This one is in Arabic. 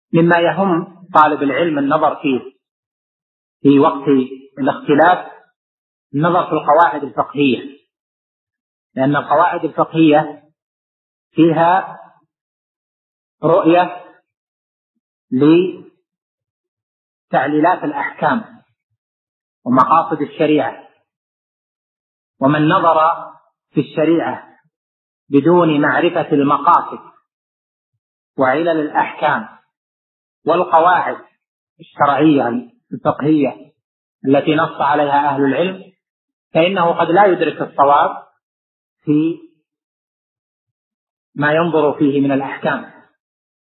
مما يهم طالب العلم النظر فيه في وقت الاختلاف النظر في القواعد الفقهية، لأن القواعد الفقهية فيها رؤية لتعليلات الأحكام ومقاصد الشريعة، ومن نظر في الشريعة بدون معرفة المقاصد وعلل الأحكام والقواعد الشرعية الفقهية التي نص عليها أهل العلم فإنه قد لا يدرك الصواب في ما ينظر فيه من الأحكام.